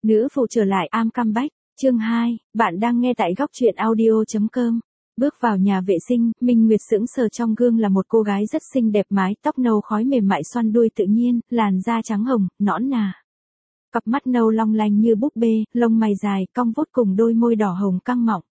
Nữ phụ trở lại I'm comeback, chương 2, bạn đang nghe tại góc truyện audio.com. Bước vào nhà vệ sinh, Minh Nguyệt sững sờ trong gương là một cô gái rất xinh đẹp, mái tóc nâu khói mềm mại xoăn đuôi tự nhiên, làn da trắng hồng, nõn nà. Cặp mắt nâu long lanh như búp bê, lông mày dài, cong vút cùng đôi môi đỏ hồng căng mọng.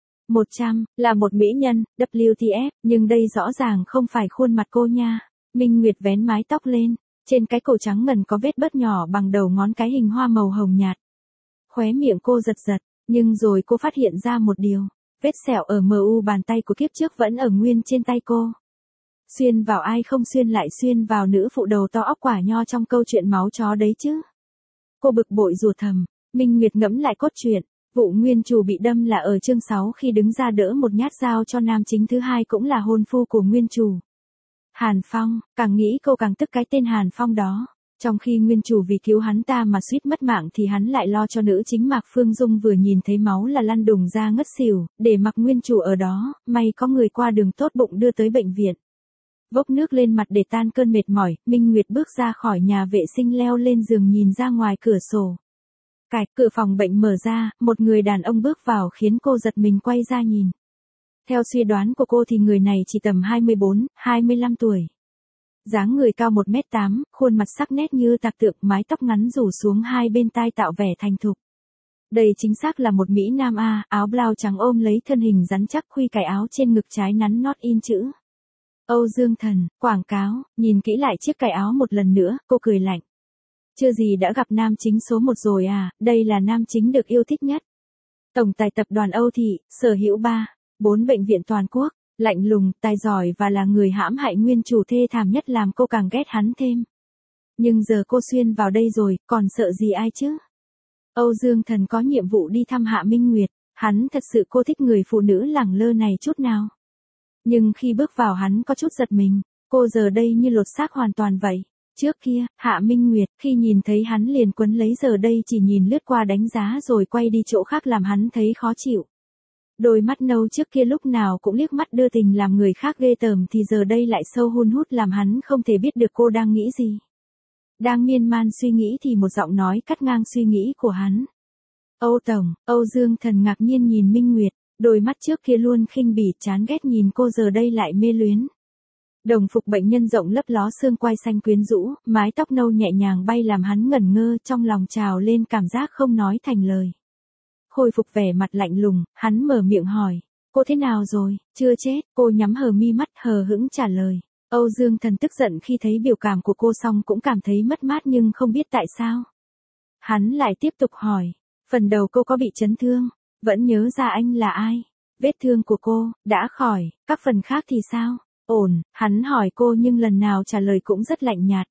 100, là một mỹ nhân, WTF, nhưng đây rõ ràng không phải khuôn mặt cô nha. Minh Nguyệt vén mái tóc lên, trên cái cổ trắng ngần có vết bớt nhỏ bằng đầu ngón cái hình hoa màu hồng nhạt. Khóe miệng cô giật giật, nhưng rồi cô phát hiện ra một điều, vết sẹo ở mu bàn tay của kiếp trước vẫn ở nguyên trên tay cô. Xuyên vào ai không xuyên lại xuyên vào nữ phụ đầu to óc quả nho trong câu chuyện máu chó đấy chứ. Cô bực bội rủa thầm, Minh Nguyệt ngẫm lại cốt truyện, vụ nguyên chủ bị đâm là ở chương 6 khi đứng ra đỡ một nhát dao cho nam chính thứ hai cũng là hôn phu của nguyên chủ. Hàn Phong, càng nghĩ cô càng tức cái tên Hàn Phong đó. Trong khi nguyên chủ vì cứu hắn ta mà suýt mất mạng thì hắn lại lo cho nữ chính Mạc Phương Dung vừa nhìn thấy máu là lăn đùng ra ngất xỉu, để mặc nguyên chủ ở đó, may có người qua đường tốt bụng đưa tới bệnh viện. Vốc nước lên mặt để tan cơn mệt mỏi, Minh Nguyệt bước ra khỏi nhà vệ sinh leo lên giường nhìn ra ngoài cửa sổ. Cạch, cửa phòng bệnh mở ra, một người đàn ông bước vào khiến cô giật mình quay ra nhìn. Theo suy đoán của cô thì người này chỉ tầm 24, 25 tuổi. Dáng người cao 1m8, khuôn mặt sắc nét như tạc tượng, mái tóc ngắn rủ xuống hai bên tai tạo vẻ thành thục. Đây chính xác là một mỹ nam A, áo blau trắng ôm lấy thân hình rắn chắc, khuy cài áo trên ngực trái nắn nót in chữ Âu Dương Thần, quảng cáo, nhìn kỹ lại chiếc cài áo một lần nữa, cô cười lạnh. Chưa gì đã gặp nam chính số 1 rồi à, đây là nam chính được yêu thích nhất. Tổng tài tập đoàn Âu Thị, sở hữu 4 bệnh viện toàn quốc, lạnh lùng, tài giỏi và là người hãm hại nguyên chủ thê thảm nhất làm cô càng ghét hắn thêm. Nhưng giờ cô xuyên vào đây rồi, còn sợ gì ai chứ? Âu Dương Thần có nhiệm vụ đi thăm Hạ Minh Nguyệt, hắn thật sự cô thích người phụ nữ lẳng lơ này chút nào. Nhưng khi bước vào hắn có chút giật mình, cô giờ đây như lột xác hoàn toàn vậy. Trước kia, Hạ Minh Nguyệt, khi nhìn thấy hắn liền quấn lấy, giờ đây chỉ nhìn lướt qua đánh giá rồi quay đi chỗ khác làm hắn thấy khó chịu. Đôi mắt nâu trước kia lúc nào cũng liếc mắt đưa tình làm người khác ghê tởm thì giờ đây lại sâu hun hút làm hắn không thể biết được cô đang nghĩ gì. Đang miên man suy nghĩ thì một giọng nói cắt ngang suy nghĩ của hắn. Âu Tổng, Âu Dương Thần ngạc nhiên nhìn Minh Nguyệt, đôi mắt trước kia luôn khinh bỉ chán ghét nhìn cô giờ đây lại mê luyến. Đồng phục bệnh nhân rộng lấp ló xương quai xanh quyến rũ, mái tóc nâu nhẹ nhàng bay làm hắn ngẩn ngơ, trong lòng trào lên cảm giác không nói thành lời. Khôi phục vẻ mặt lạnh lùng, hắn mở miệng hỏi, cô thế nào rồi, chưa chết, cô nhắm hờ mi mắt hờ hững trả lời. Âu Dương Thần tức giận khi thấy biểu cảm của cô xong cũng cảm thấy mất mát nhưng không biết tại sao. Hắn lại tiếp tục hỏi, phần đầu cô có bị chấn thương, vẫn nhớ ra anh là ai, vết thương của cô, đã khỏi, các phần khác thì sao, ổn, hắn hỏi cô nhưng lần nào trả lời cũng rất lạnh nhạt.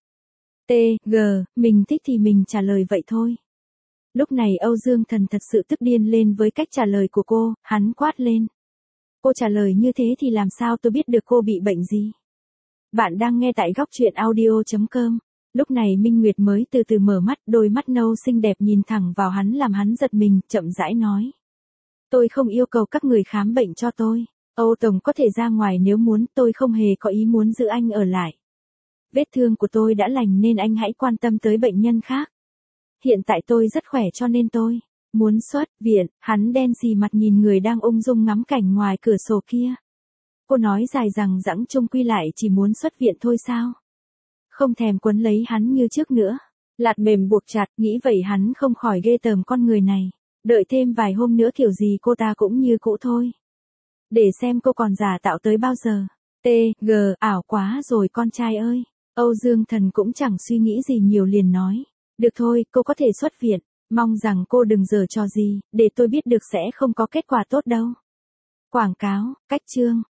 Mình thích thì mình trả lời vậy thôi. Lúc này Âu Dương Thần thật sự tức điên lên với cách trả lời của cô, hắn quát lên. Cô trả lời như thế thì làm sao tôi biết được cô bị bệnh gì? Bạn đang nghe tại góc truyện audio.com. Lúc này Minh Nguyệt mới từ từ mở mắt, đôi mắt nâu xinh đẹp nhìn thẳng vào hắn làm hắn giật mình, chậm rãi nói. Tôi không yêu cầu các người khám bệnh cho tôi. Âu Tổng có thể ra ngoài nếu muốn, tôi không hề có ý muốn giữ anh ở lại. Vết thương của tôi đã lành nên anh hãy quan tâm tới bệnh nhân khác. Hiện tại tôi rất khỏe cho nên tôi muốn xuất viện. Hắn đen xì mặt nhìn người đang ung dung ngắm cảnh ngoài cửa sổ kia. Cô nói dài rằng dẵng chung quy lại chỉ muốn xuất viện thôi sao? Không thèm quấn lấy hắn như trước nữa. Lạt mềm buộc chặt, nghĩ vậy hắn không khỏi ghê tởm con người này. Đợi thêm vài hôm nữa kiểu gì cô ta cũng như cũ thôi. Để xem cô còn giả tạo tới bao giờ. Ảo quá rồi con trai ơi. Âu Dương Thần cũng chẳng suy nghĩ gì nhiều liền nói. Được thôi, cô có thể xuất viện. Mong rằng cô đừng giở trò gì, để tôi biết được sẽ không có kết quả tốt đâu. Quảng cáo, cách chương.